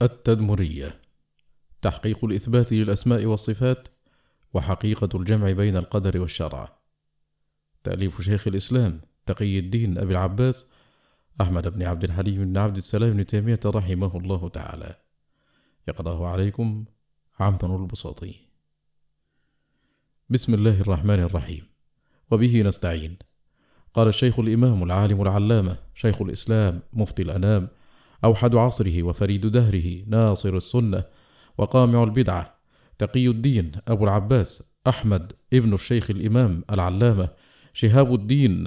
التدمرية: تحقيق الإثبات للأسماء والصفات وحقيقة الجمع بين القدر والشرع. تأليف شيخ الإسلام تقي الدين أبي العباس أحمد بن عبد الحليم بن عبد السلام بن تيمية رحمه الله تعالى. يقرأه عليكم عمرو البساطي. بسم الله الرحمن الرحيم، وبه نستعين. قال الشيخ الإمام العالم العلامة شيخ الإسلام مفتي الأنام أوحد عصره وفريد دهره ناصر السنة وقامع البدعة تقي الدين أبو العباس أحمد ابن الشيخ الإمام العلامة شهاب الدين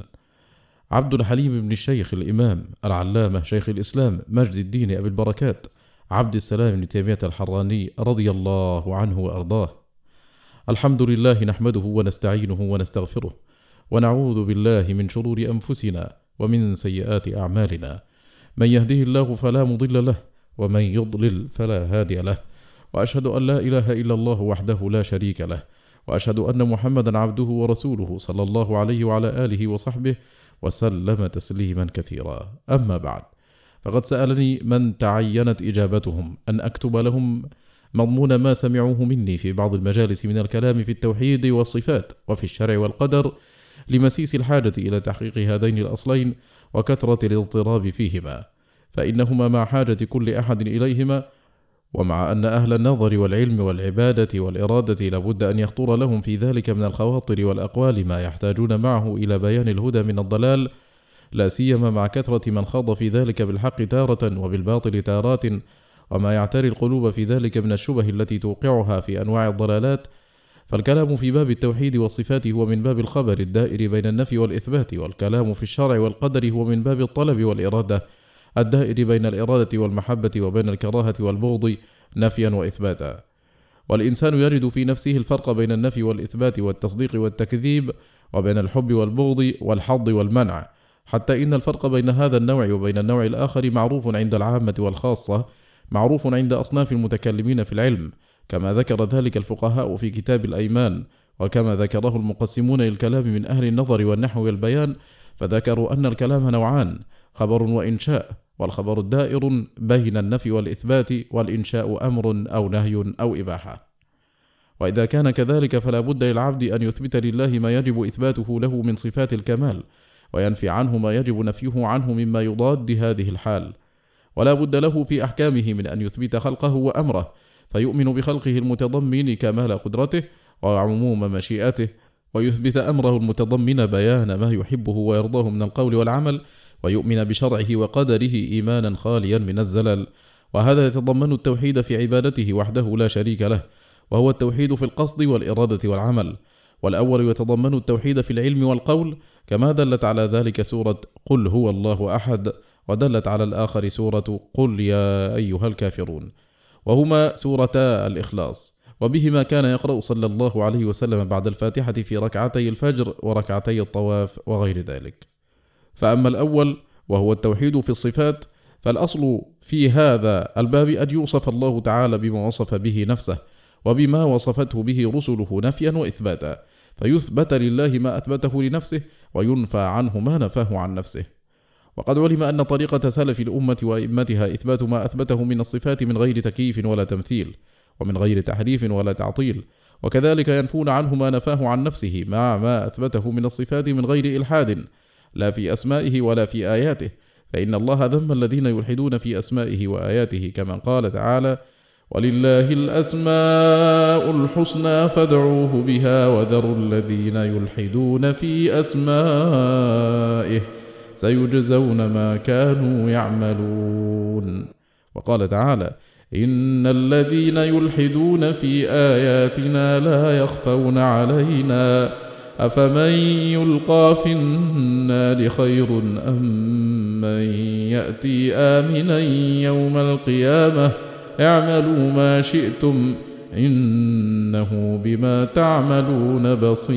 عبد الحليم بن الشيخ الإمام العلامة شيخ الإسلام مجد الدين أبي البركات عبد السلام بن تيمية الحراني رضي الله عنه وأرضاه. الحمد لله نحمده ونستعينه ونستغفره ونعوذ بالله من شرور أنفسنا ومن سيئات أعمالنا، من يهده الله فلا مضل له ومن يضلل فلا هادي له، وأشهد أن لا إله إلا الله وحده لا شريك له، وأشهد أن محمدا عبده ورسوله صلى الله عليه وعلى آله وصحبه وسلم تسليما كثيرا. أما بعد، فقد سألني من تعينت إجابتهم أن أكتب لهم مضمون ما سمعوه مني في بعض المجالس من الكلام في التوحيد والصفات وفي الشرع والقدر، لمسيس الحاجة إلى تحقيق هذين الأصلين وكثرة الاضطراب فيهما، فإنهما مع حاجة كل أحد إليهما، ومع أن أهل النظر والعلم والعبادة والإرادة لابد أن يخطر لهم في ذلك من الخواطر والأقوال ما يحتاجون معه إلى بيان الهدى من الضلال، لا سيما مع كثرة من خاض في ذلك بالحق تارة وبالباطل تارات، وما يعتري القلوب في ذلك من الشبه التي توقعها في أنواع الضلالات. فالكلام في باب التوحيد والصفات هو من باب الخبر الدائر بين النفي والإثبات، والكلام في الشرع والقدر هو من باب الطلب والإرادة الدائر بين الإرادة والمحبة وبين الكراهة والبغض نفيا وإثباتا. والإنسان يجد في نفسه الفرق بين النفي والإثبات والتصديق والتكذيب، وبين الحب والبغض والحظ والمنع، حتى إن الفرق بين هذا النوع وبين النوع الآخر معروف عند العامة والخاصة، معروف عند أصناف المتكلمين في العلم، كما ذكر ذلك الفقهاء في كتاب الأيمان، وكما ذكره المقسمون للكلام من أهل النظر والنحو والبيان، فذكروا أن الكلام نوعان: خبر وإنشاء، والخبر الدائر بين النفي والإثبات، والإنشاء أمر أو نهي أو إباحة. وإذا كان كذلك فلا بد للعبد أن يثبت لله ما يجب إثباته له من صفات الكمال، وينفي عنه ما يجب نفيه عنه مما يضاد هذه الحال. ولا بد له في أحكامه من أن يثبت خلقه وأمره، فيؤمن بخلقه المتضمن كمال قدرته وعموم مشيئته، ويثبت أمره المتضمن بيان ما يحبه ويرضاه من القول والعمل، ويؤمن بشرعه وقدره إيمانا خاليا من الزلل. وهذا يتضمن التوحيد في عبادته وحده لا شريك له، وهو التوحيد في القصد والإرادة والعمل. والأول يتضمن التوحيد في العلم والقول، كما دلت على ذلك سورة قل هو الله أحد، ودلت على الآخر سورة قل يا أيها الكافرون، وهما سورتا الإخلاص، وبهما كان يقرأ صلى الله عليه وسلم بعد الفاتحة في ركعتي الفجر وركعتي الطواف وغير ذلك. فأما الأول وهو التوحيد في الصفات، فالأصل في هذا الباب أن يوصف الله تعالى بما وصف به نفسه وبما وصفته به رسله نفيا وإثباتا، فيثبت لله ما أثبته لنفسه وينفى عنه ما نفاه عن نفسه. وقد علم أن طريقة سلف الأمة وإمتها إثبات ما أثبته من الصفات من غير تكييف ولا تمثيل، ومن غير تحريف ولا تعطيل، وكذلك ينفون عنه ما نفاه عن نفسه مع ما أثبته من الصفات من غير إلحاد، لا في أسمائه ولا في آياته، فإن الله ذم الذين يلحدون في أسمائه وآياته، كما قال تعالى: ولله الأسماء الحسنى فادعوه بها وذروا الذين يلحدون في أسمائه سيجزون ما كانوا يعملون. وقال تعالى: إن الذين يلحدون في آياتنا لا يخفون علينا أفمن يلقى في النار خير أم من يأتي آمنا يوم القيامة اعملوا ما شئتم إنه بما تعملون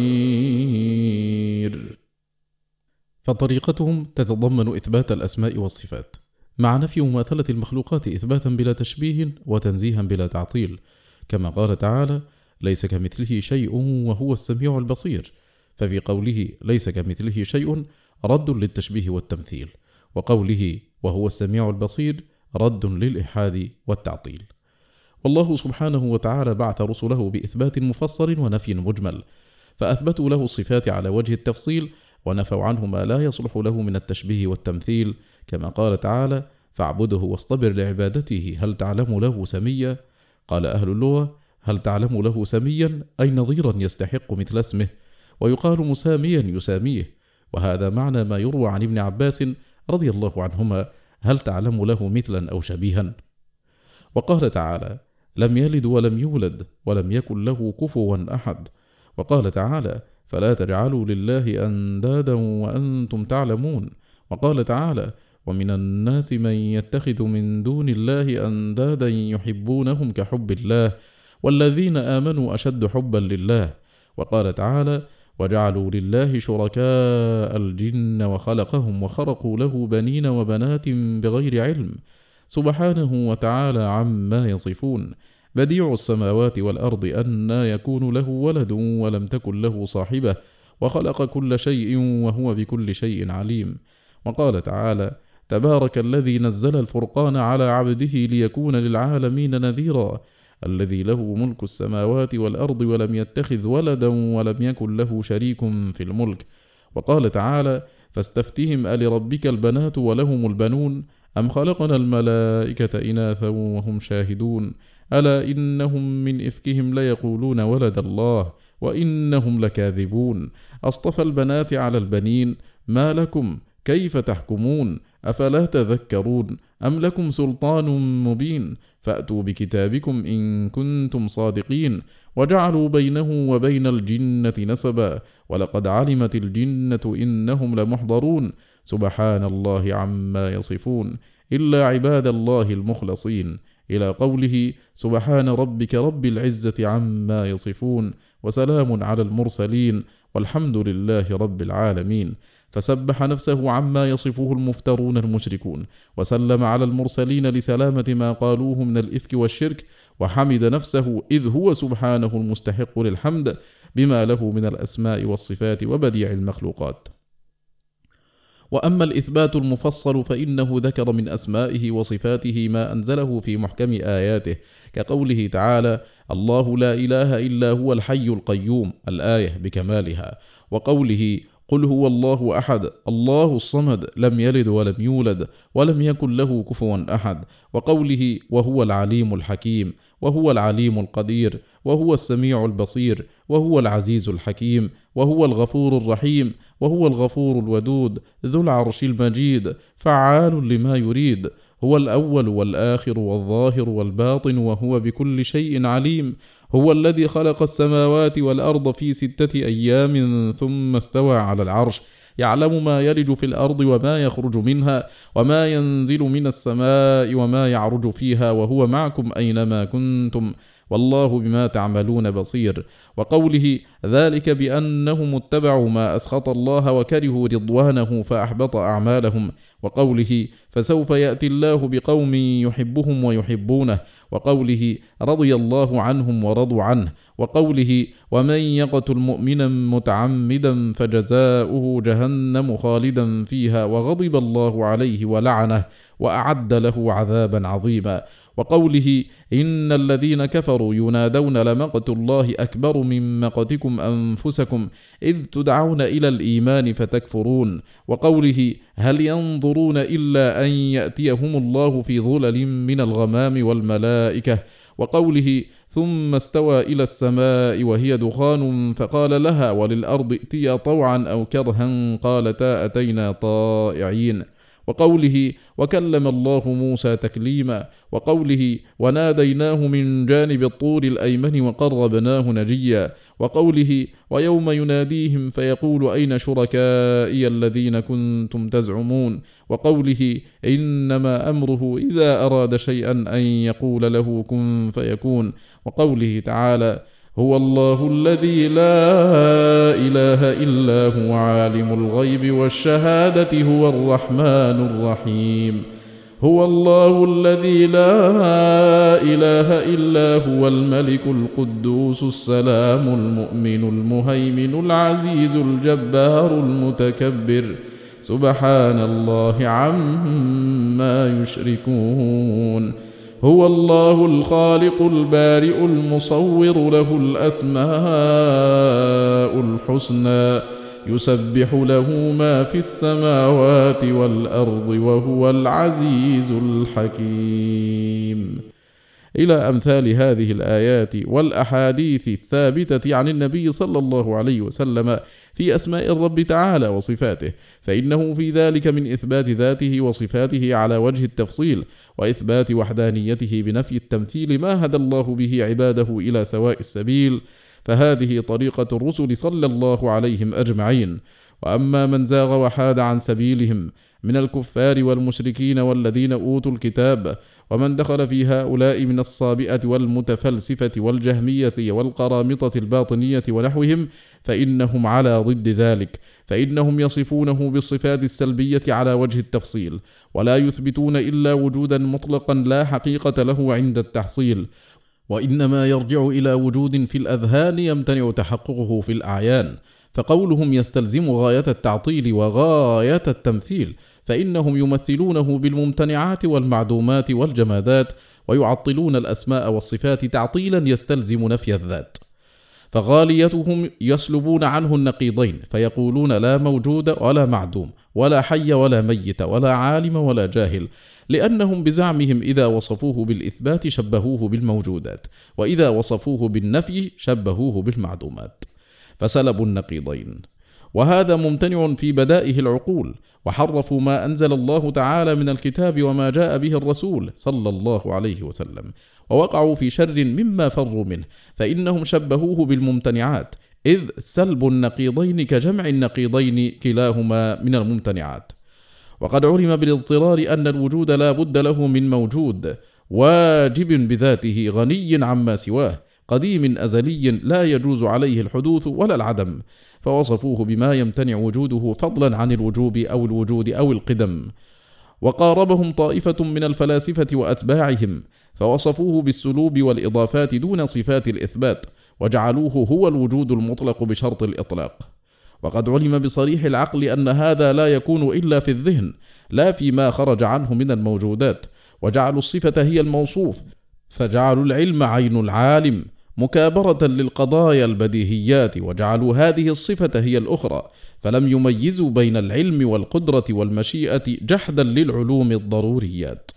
بصير. فطريقتهم تتضمن إثبات الأسماء والصفات مع نفي مماثلة المخلوقات إثباتا بلا تشبيه وتنزيها بلا تعطيل، كما قال تعالى: ليس كمثله شيء وهو السميع البصير، ففي قوله ليس كمثله شيء رد للتشبيه والتمثيل، وقوله وهو السميع البصير رد للإلحاد والتعطيل. والله سبحانه وتعالى بعث رسله بإثبات مفصل ونفي مجمل، فأثبتوا له الصفات على وجه التفصيل، ونفوا عنه ما لا يصلح له من التشبيه والتمثيل، كما قال تعالى: فاعبده واصطبر لعبادته هل تعلم له سميا؟ قال أهل اللغة: هل تعلم له سميا أي نظيرا يستحق مثل اسمه، ويقال مساميا يساميه، وهذا معنى ما يروى عن ابن عباس رضي الله عنهما: هل تعلم له مثلا أو شبيها؟ وقال تعالى: لم يلد ولم يولد ولم يكن له كفوا أحد. وقال تعالى: فلا تجعلوا لله أندادا وأنتم تعلمون. وقال تعالى: ومن الناس من يتخذ من دون الله أندادا يحبونهم كحب الله والذين آمنوا أشد حبا لله. وقال تعالى: وجعلوا لله شركاء الجن وخلقهم وخرقوا له بنين وبنات بغير علم سبحانه وتعالى عما يصفون. بديع السماوات والأرض أنى يكون له ولد ولم تكن له صاحبة وخلق كل شيء وهو بكل شيء عليم. وقال تعالى: تبارك الذي نزل الفرقان على عبده ليكون للعالمين نذيرا الذي له ملك السماوات والأرض ولم يتخذ ولدا ولم يكن له شريك في الملك. وقال تعالى: فاستفتهم ألربك البنات ولهم البنون أم خلقنا الملائكة إناثا وهم شاهدون ألا إنهم من إفكهم ليقولون ولد الله وإنهم لكاذبون أصطفى البنات على البنين ما لكم كيف تحكمون أفلا تذكرون أم لكم سلطان مبين فأتوا بكتابكم إن كنتم صادقين وجعلوا بينه وبين الجنة نسبا ولقد علمت الجنة إنهم لمحضرون سبحان الله عما يصفون إلا عباد الله المخلصين إلى قوله: سبحان ربك رب العزة عما يصفون وسلام على المرسلين والحمد لله رب العالمين. فسبح نفسه عما يصفه المفترون المشركون، وسلم على المرسلين لسلامة ما قالوه من الإفك والشرك، وحمد نفسه إذ هو سبحانه المستحق للحمد بما له من الأسماء والصفات وبديع المخلوقات. وأما الإثبات المفصل فإنه ذكر من أسمائه وصفاته ما أنزله في محكم آياته، كقوله تعالى: الله لا إله إلا هو الحي القيوم، الآية بكمالها، وقوله: قل هو الله أحد الله الصمد لم يلد ولم يولد ولم يكن له كفوا أحد، وقوله: وهو العليم الحكيم وهو العليم القدير وهو السميع البصير وهو العزيز الحكيم وهو الغفور الرحيم وهو الغفور الودود ذو العرش المجيد فعال لما يريد، هو الأول والآخر والظاهر والباطن وهو بكل شيء عليم، هو الذي خلق السماوات والأرض في 6 أيام ثم استوى على العرش، يعلم ما يلج في الأرض وما يخرج منها وما ينزل من السماء وما يعرج فيها وهو معكم أينما كنتم والله بما تعملون بصير. وقوله: ذلك بأنهم اتبعوا ما أسخط الله وكرهوا رضوانه فأحبط أعمالهم، وقوله: فسوف يأتي الله بقوم يحبهم ويحبونه، وقوله: رضي الله عنهم ورضوا عنه، وقوله: ومن يقتل مؤمنا متعمدا فجزاؤه جهنم خالدا فيها وغضب الله عليه ولعنه وأعد له عذابا عظيما، وقوله: إن الذين كفروا ينادون لمقت الله أكبر من مقتكم أنفسكم إذ تدعون إلى الإيمان فتكفرون، وقوله: هل ينظرون إلا أن يأتيهم الله في ظلل من الغمام والملائكة، وقوله: ثم استوى إلى السماء وهي دخان فقال لها وللأرض ائتيا طوعا أو كرها قالتا أتينا طائعين، وقوله: وكلم الله موسى تكليما، وقوله: وناديناه من جانب الطور الأيمن وقربناه نجيا، وقوله: ويوم يناديهم فيقول أين شركائي الذين كنتم تزعمون، وقوله: إنما أمره إذا أراد شيئا أن يقول له كن فيكون، وقوله تعالى: هو الله الذي لا إله إلا هو عالم الغيب والشهادة هو الرحمن الرحيم، هو الله الذي لا إله إلا هو الملك القدوس السلام المؤمن المهيمن العزيز الجبار المتكبر سبحان الله عما يشركون. هو الله الخالق البارئ المصور، له الأسماء الحسنى، يسبح له ما في السماوات والأرض وهو العزيز الحكيم. إلى أمثال هذه الآيات والأحاديث الثابتة عن النبي صلى الله عليه وسلم في أسماء الرب تعالى وصفاته، فإنه في ذلك من إثبات ذاته وصفاته على وجه التفصيل، وإثبات وحدانيته بنفي التمثيل ما هدى الله به عباده إلى سواء السبيل، فهذه طريقة الرسل صلى الله عليهم أجمعين. وأما من زاغ وحاد عن سبيلهم من الكفار والمشركين والذين أوتوا الكتاب، ومن دخل في هؤلاء من الصابئة والمتفلسفة والجهمية والقرامطة الباطنية ونحوهم، فإنهم على ضد ذلك، فإنهم يصفونه بالصفات السلبية على وجه التفصيل، ولا يثبتون إلا وجودا مطلقا لا حقيقة له عند التحصيل، وإنما يرجع إلى وجود في الأذهان يمتنع تحققه في الأعيان. فقولهم يستلزم غاية التعطيل وغاية التمثيل، فإنهم يمثلونه بالممتنعات والمعدومات والجمادات، ويعطلون الأسماء والصفات تعطيلا يستلزم نفي الذات. فغاليتهم يسلبون عنه النقيضين، فيقولون لا موجود ولا معدوم، ولا حي ولا ميت، ولا عالم ولا جاهل، لأنهم بزعمهم إذا وصفوه بالإثبات شبهوه بالموجودات، وإذا وصفوه بالنفي شبهوه بالمعدومات، فسلبوا النقيضين. وهذا ممتنع في بدائه العقول، وحرفوا ما أنزل الله تعالى من الكتاب وما جاء به الرسول صلى الله عليه وسلم، ووقعوا في شر مما فروا منه، فإنهم شبهوه بالممتنعات، إذ سلب النقيضين كجمع النقيضين كلاهما من الممتنعات. وقد علم بالاضطرار أن الوجود لا بد له من موجود واجب بذاته غني عما سواه، قديم أزلي لا يجوز عليه الحدوث ولا العدم، فوصفوه بما يمتنع وجوده فضلا عن الوجوب أو الوجود أو القدم. وقاربهم طائفة من الفلاسفة وأتباعهم، فوصفوه بالسلوب والإضافات دون صفات الإثبات، وجعلوه هو الوجود المطلق بشرط الإطلاق. وقد علم بصريح العقل أن هذا لا يكون إلا في الذهن، لا فيما خرج عنه من الموجودات، وجعلوا الصفة هي الموصوف، فجعلوا العلم عين العالم مكابرة للقضايا البديهيات، وجعلوا هذه الصفة هي الأخرى، فلم يميزوا بين العلم والقدرة والمشيئة جحدا للعلوم الضروريات.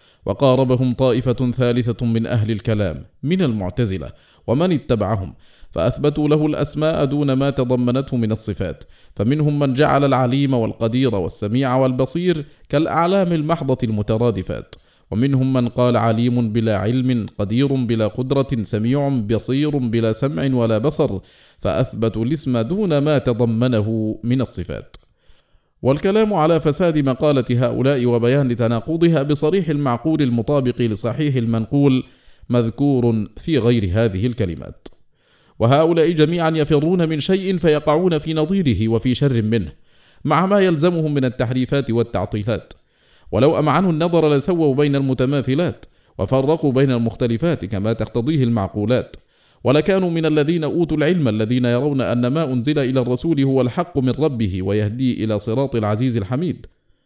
وقاربهم طائفة ثالثة من أهل الكلام من المعتزلة ومن اتبعهم، فأثبتوا له الأسماء دون ما تضمنته من الصفات، فمنهم من جعل العليم والقدير والسميع والبصير كالأعلام المحضة المترادفات، ومنهم من قال عليم بلا علم، قدير بلا قدرة، سميع بصير بلا سمع ولا بصر، فأثبتوا الاسم دون ما تضمنه من الصفات. والكلام على فساد مقالة هؤلاء وبيان تناقضها بصريح المعقول المطابق لصحيح المنقول مذكور في غير هذه الكلمات. وهؤلاء جميعا يفرون من شيء فيقعون في نظيره وفي شر منه، مع ما يلزمهم من التحريفات والتعطيلات. ولو أمعنوا النظر لسووا بين المتماثلات، وفرقوا بين المختلفات كما تقتضيه المعقولات، ولكانوا من الذين أوتوا العلم الذين يرون أن ما أنزل إلى الرسول هو الحق من ربه ويهدي إلى صراط العزيز الحميد،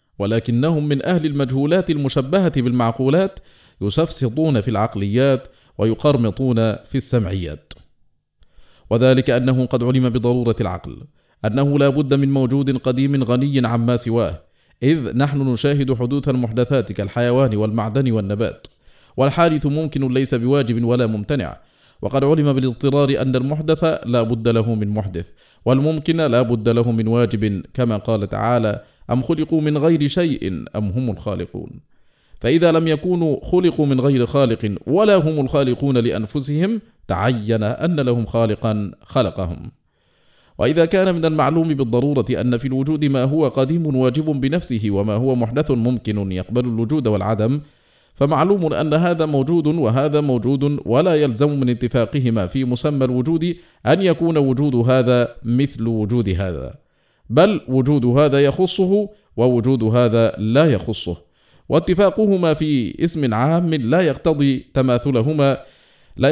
ولكنهم من أهل المجهولات المشبهة بالمعقولات يسفسطون في العقليات ويقرمطون في السمعيات. وذلك أنه قد علم بضرورة العقل أنه لا بد من موجود قديم غني عما سواه، إذ نحن نشاهد حدوث المحدثات كالحيوان والمعدن والنبات، والحادث ممكن ليس بواجب ولا ممتنع. وقد علم بالاضطرار أن المحدث لا بد له من محدث، والممكن لا بد له من واجب، كما قال تعالى: أم خلقوا من غير شيء أم هم الخالقون. فإذا لم يكونوا خلقوا من غير خالق ولا هم الخالقون لأنفسهم، تعين أن لهم خالقا خلقهم. وإذا كان من المعلوم بالضرورة أن في الوجود ما هو قديم واجب بنفسه وما هو محدث ممكن يقبل الوجود والعدم، فمعلوم أن هذا موجود وهذا موجود، ولا يلزم من اتفاقهما في مسمى الوجود أن يكون وجود هذا مثل وجود هذا، بل وجود هذا يخصه ووجود هذا لا يخصه، واتفاقهما في اسم عام لا يقتضي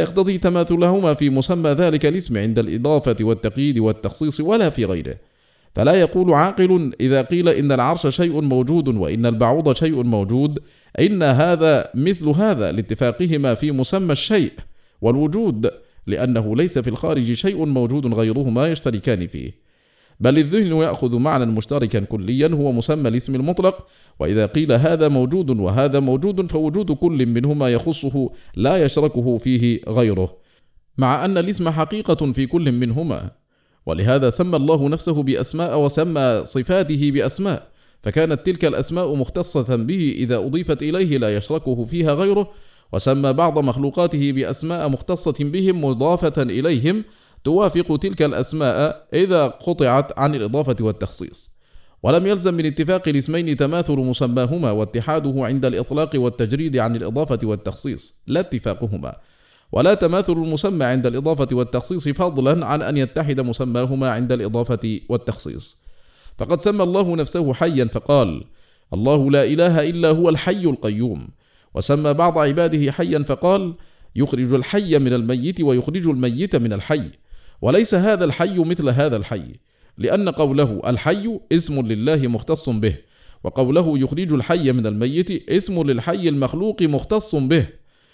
تماثلهما في مسمى ذلك الاسم عند الإضافة والتقييد والتخصيص ولا في غيره. فلا يقول عاقل إذا قيل إن العرش شيء موجود وإن البعوض شيء موجود إن هذا مثل هذا لاتفاقهما في مسمى الشيء والوجود، لأنه ليس في الخارج شيء موجود غيرهما يشتركان فيه، بل الذهن يأخذ معنى مشتركا كليا هو مسمى الاسم المطلق. وإذا قيل هذا موجود وهذا موجود فوجود كل منهما يخصه لا يشركه فيه غيره، مع أن الاسم حقيقة في كل منهما. ولهذا سمى الله نفسه بأسماء وسمى صفاته بأسماء، فكانت تلك الأسماء مختصة به إذا أضيفت إليه لا يشركه فيها غيره، وسمى بعض مخلوقاته بأسماء مختصة بهم مضافة إليهم توافق تلك الأسماء إذا قطعت عن الإضافة والتخصيص. ولم يلزم من اتفاق الاسمين تماثل مسماهما واتحاده عند الإطلاق والتجريد عن الإضافة والتخصيص، لا اتفاقهما، ولا تماثل المسمى عند الإضافة والتخصيص، فضلا عن أن يتحد مسماهما عند الإضافة والتخصيص. فقد سمى الله نفسه حيا فقال: الله لا إله إلا هو الحي القيوم. وسمى بعض عباده حيا فقال: يخرج الحي من الميت ويخرج الميت من الحي. وليس هذا الحي مثل هذا الحي، لأن قوله الحي اسم لله مختص به، وقوله يخرج الحي من الميت اسم للحي المخلوق مختص به،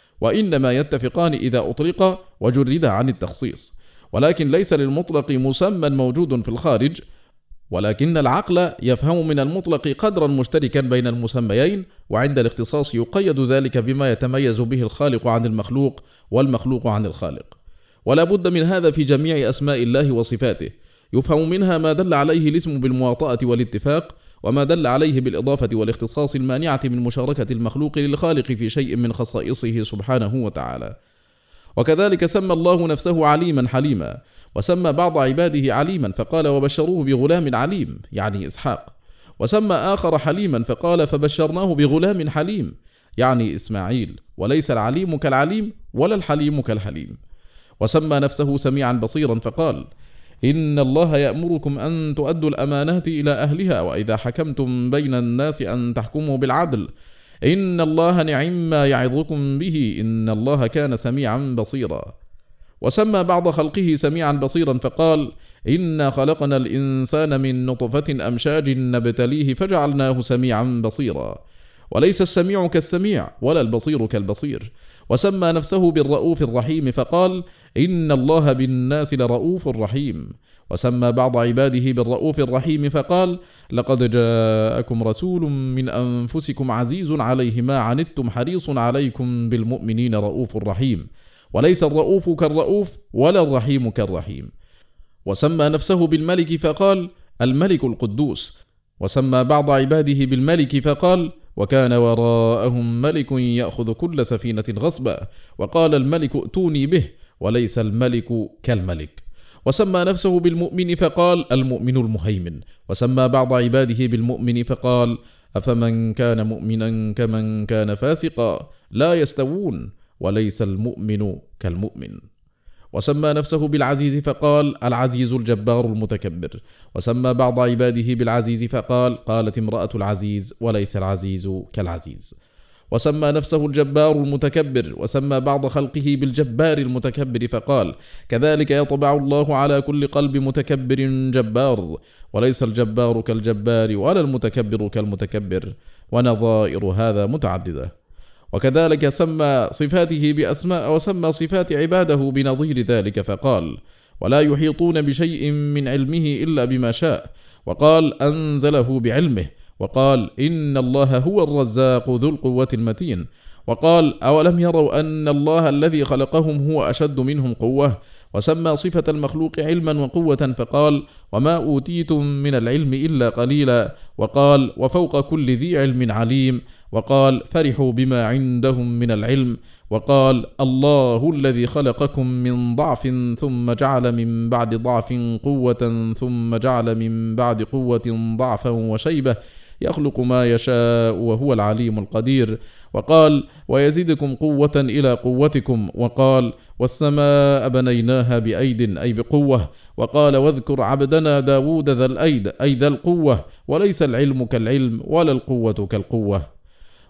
وإنما يتفقان إذا أطلق وجرد عن التخصيص. ولكن ليس للمطلق مسمى موجود في الخارج، ولكن العقل يفهم من المطلق قدرا مشتركا بين المسميين، وعند الاختصاص يقيد ذلك بما يتميز به الخالق عن المخلوق والمخلوق عن الخالق. ولا بد من هذا في جميع أسماء الله وصفاته، يفهم منها ما دل عليه الاسم بالمواطأة والاتفاق، وما دل عليه بالإضافة والاختصاص المانعة من مشاركة المخلوق للخالق في شيء من خصائصه سبحانه وتعالى. وكذلك سمى الله نفسه عليما حليما، وسمى بعض عباده عليما فقال: وبشروه بغلام عليم، يعني إسحاق. وسمى آخر حليما فقال: فبشرناه بغلام حليم، يعني إسماعيل. وليس العليم كالعليم ولا الحليم كالحليم. وسمى نفسه سميعا بصيرا فقال: إن الله يأمركم أن تؤدوا الأمانات إلى أهلها وإذا حكمتم بين الناس أن تحكموا بالعدل إن الله نعم ما يعظكم به إن الله كان سميعا بصيرا. وسمى بعض خلقه سميعا بصيرا فقال: إنا خلقنا الإنسان من نطفة أمشاج نبتليه فجعلناه سميعا بصيرا. وليس السميع كالسميع ولا البصير كالبصير. وسمى نفسه بالرؤوف الرحيم فقال: إن الله بالناس لرؤوف رحيم. وسمى بعض عباده بالرؤوف الرحيم فقال: لقد جاءكم رسول من أنفسكم عزيز عليه ما عنتم حريص عليكم بالمؤمنين رؤوف رحيم. وليس الرؤوف كالرؤوف ولا الرحيم كالرحيم. وسمى نفسه بالملك فقال: الملك القدوس. وسمى بعض عباده بالملك فقال: وكان وراءهم ملك يأخذ كل سفينة غصبا. وقال الملك ائتوني به، وليس الملك كالملك. وسمى نفسه بالمؤمن فقال: المؤمن المهيمن. وسمى بعض عباده بالمؤمن فقال: أفمن كان مؤمنا كمن كان فاسقا لا يستوون، وليس المؤمن كالمؤمن. وسمى نفسه بالعزيز فقال: العزيز الجبار المتكبر. وسمى بعض عباده بالعزيز فقال: قالت امرأة العزيز وليس العزيز كالعزيز. وسمى نفسه الجبار المتكبر. وسمى بعض خلقه بالجبار المتكبر فقال: كذلك يطبع الله على كل قلب متكبر جبار، وليس الجبار كالجبار ولا المتكبر كالمتكبر. ونظائر هذا متعددة. وكذلك سمى صفاته بأسماء، وسمى صفات عباده بنظير ذلك فقال: ولا يحيطون بشيء من علمه إلا بما شاء. وقال: أنزله بعلمه. وقال: إن الله هو الرزاق ذو القوة المتين. وقال: أولم يروا أن الله الذي خلقهم هو أشد منهم قوة. وسمى صفة المخلوق علما وقوة فقال: وما أوتيتم من العلم إلا قليلا. وقال: وفوق كل ذي علم عليم. وقال: فرحوا بما عندهم من العلم. وقال: الله الذي خلقكم من ضعف ثم جعل من بعد ضعف قوة ثم جعل من بعد قوة ضعفا وشيبة يخلق ما يشاء وهو العليم القدير. وقال: ويزيدكم قوة إلى قوتكم. وقال: والسماء بنيناها بأيد أي بقوة. وقال: واذكر عبدنا داود ذا الأيد أي ذا القوة، وليس العلم كالعلم ولا القوة كالقوة.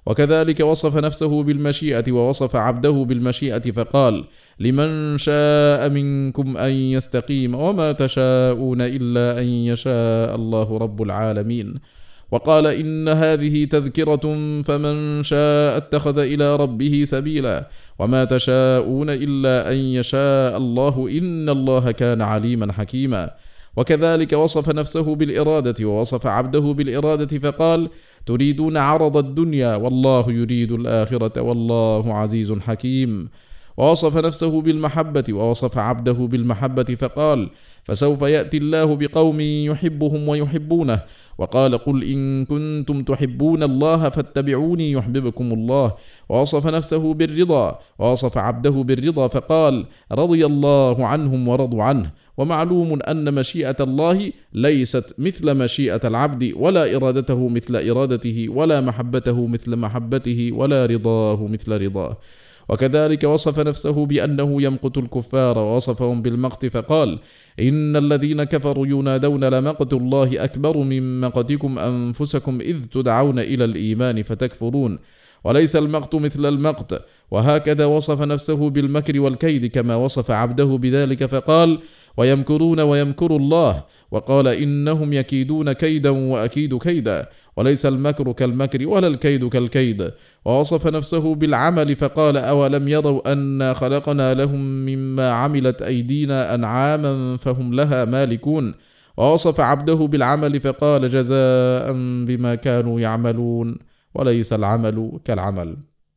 وكذلك وصف نفسه بالمشيئة ووصف عبده بالمشيئة فقال: لمن شاء منكم أن يستقيم وما تشاءون إلا أن يشاء الله رب العالمين. وقال: إن هذه تذكرة فمن شاء اتخذ إلى ربه سبيلا وما تشاءون إلا أن يشاء الله إن الله كان عليما حكيما. وكذلك وصف نفسه بالإرادة ووصف عبده بالإرادة فقال: تريدون عرض الدنيا والله يريد الآخرة والله عزيز حكيم. ووصف نفسه بالمحبة ووصف عبده بالمحبة فقال: فسوف يأتي الله بقوم يحبهم ويحبونه. وقال: قل إن كنتم تحبون الله فاتبعوني يحببكم الله. ووصف نفسه بالرضا ووصف عبده بالرضا فقال: رضي الله عنهم ورضوا عنه. ومعلوم أن مشيئة الله ليست مثل مشيئة العبد، ولا إرادته مثل إرادته، ولا محبته مثل محبته، ولا رضاه مثل رضاه. وكذلك وصف نفسه بأنه يمقت الكفار ووصفهم بالمقت فقال: إن الذين كفروا ينادون لمقت الله أكبر من مقتكم أنفسكم إذ تدعون إلى الإيمان فتكفرون. وليس المقت مثل المقت. وهكذا وصف نفسه بالمكر والكيد كما وصف عبده بذلك فقال: ويمكرون ويمكر الله. وقال: إنهم يكيدون كيدا وأكيد كيدا. وليس المكر كالمكر ولا الكيد كالكيد. ووصف نفسه بالعمل فقال: أولم يروا أنا خلقنا لهم مما عملت أيدينا أنعاما فهم لها مالكون. ووصف عبده بالعمل فقال: جزاء بما كانوا يعملون. وليس العمل كالعمل.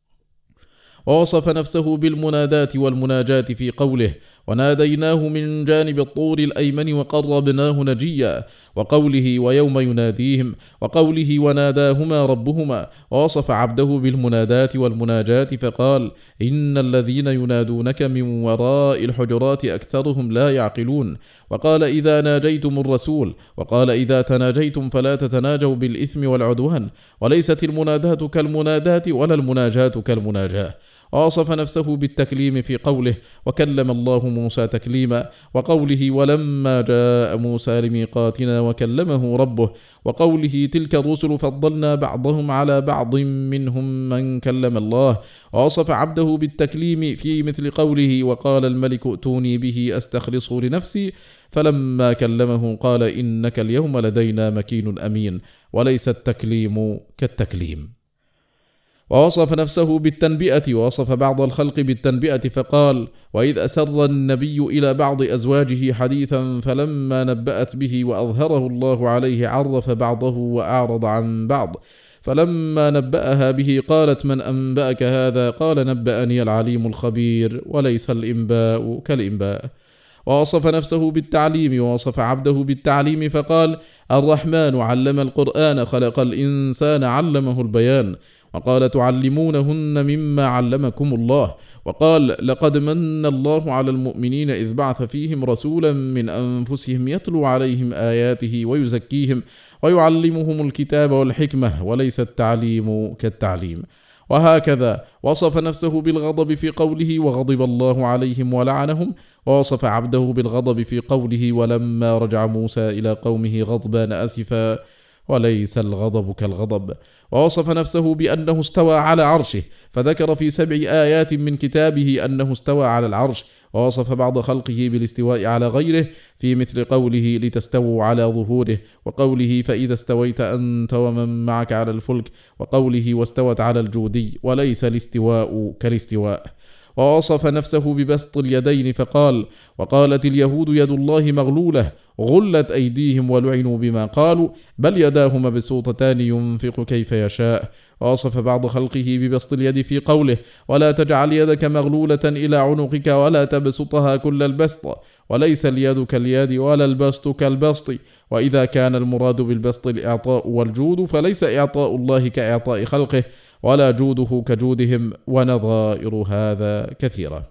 ووصف نفسه بالمنادات والمناجات في قوله: وناديناه من جانب الطور الأيمن وقربناه نجيا. وقوله: ويوم يناديهم. وقوله: وناداهما ربهما. ووصف عبده بالمنادات والمناجات فقال: إن الذين ينادونك من وراء الحجرات أكثرهم لا يعقلون. وقال: إذا ناجيتم الرسول. وقال: إذا تناجيتم فلا تتناجوا بالإثم والعدوان. وليست المنادات كالمنادات ولا المناجاة كالمناجاة. ووصف نفسه بالتكليم في قوله: وكلم الله موسى تكليما. وقوله: ولما جاء موسى لميقاتنا وكلمه ربه. وقوله: تلك الرسل فضلنا بعضهم على بعض منهم من كلم الله. ووصف عبده بالتكليم في مثل قوله: وقال الملك ائتوني به أستخلصه لنفسي فلما كلمه قال: إنك اليوم لدينا مكين أمين. وليس التكليم كالتكليم. ووصف نفسه بالتنبئة ووصف بعض الخلق بالتنبئة فقال: وإذ أسر النبي إلى بعض أزواجه حديثا فلما نبأت به وأظهره الله عليه عرف بعضه وأعرض عن بعض. فلما نبأها به قالت: من أنبأك هذا؟ قال: نبأني العليم الخبير. وليس الإنباء كالإنباء. ووصف نفسه بالتعليم ووصف عبده بالتعليم فقال: الرحمن علم القرآن خلق الإنسان علمه البيان. وقال: تعلمونهن مما علمكم الله. وقال: لقد من الله على المؤمنين إذ بعث فيهم رسولا من أنفسهم يتلو عليهم آياته ويزكيهم ويعلمهم الكتاب والحكمة. وليس التعليم كالتعليم. وهكذا وصف نفسه بالغضب في قوله: وغضب الله عليهم ولعنهم. ووصف عبده بالغضب في قوله: ولما رجع موسى إلى قومه غضبان أسفا. وليس الغضب كالغضب. ووصف نفسه بأنه استوى على عرشه فذكر في 7 آيات من كتابه أنه استوى على العرش. ووصف بعض خلقه بالاستواء على غيره في مثل قوله: لتستووا على ظهوره. وقوله: فإذا استويت أنت ومن معك على الفلك. وقوله: واستوت على الجودي. وليس الاستواء كالاستواء. ووصف نفسه ببسط اليدين فقال: وقالت اليهود يد الله مغلولة غلت أيديهم ولعنوا بما قالوا بل يداه مبسوطتان ينفق كيف يشاء. ووصف بعض خلقه ببسط اليد في قوله: ولا تجعل يدك مغلولة إلى عنقك ولا تبسطها كل البسط. وليس اليد كاليد ولا البسط كالبسط. وإذا كان المراد بالبسط الإعطاء والجود فليس إعطاء الله كإعطاء خلقه ولا جوده كجودهم. ونظائر هذا كثيرة.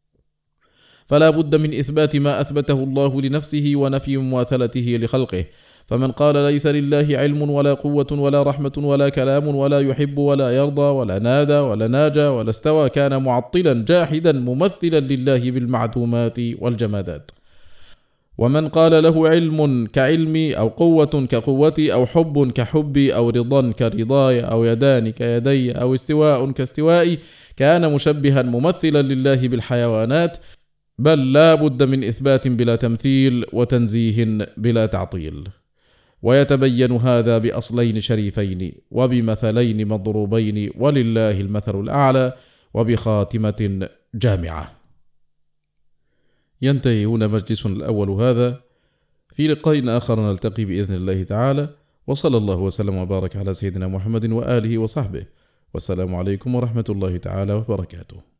فلا بد من إثبات ما أثبته الله لنفسه ونفي مماثلته لخلقه. فمن قال ليس لله علم ولا قوة ولا رحمة ولا كلام ولا يحب ولا يرضى ولا نادى ولا ناجى ولا استوى كان معطلا جاحدا ممثلا لله بالمعدومات والجمادات. ومن قال له علم كعلمي أو قوة كقوتي أو حب كحبي أو رضا كرضاي أو يدان كيدي أو استواء كاستوائي كان مشبها ممثلا لله بالحيوانات، بل لا بد من إثبات بلا تمثيل وتنزيه بلا تعطيل. ويتبين هذا بأصلين شريفين وبمثلين مضروبين ولله المثل الأعلى وبخاتمة جامعة. ينتهي هنا مجلسنا الأول هذا، في لقاء آخر نلتقي بإذن الله تعالى، وصلى الله وسلم وبارك على سيدنا محمد وآله وصحبه، والسلام عليكم ورحمة الله تعالى وبركاته.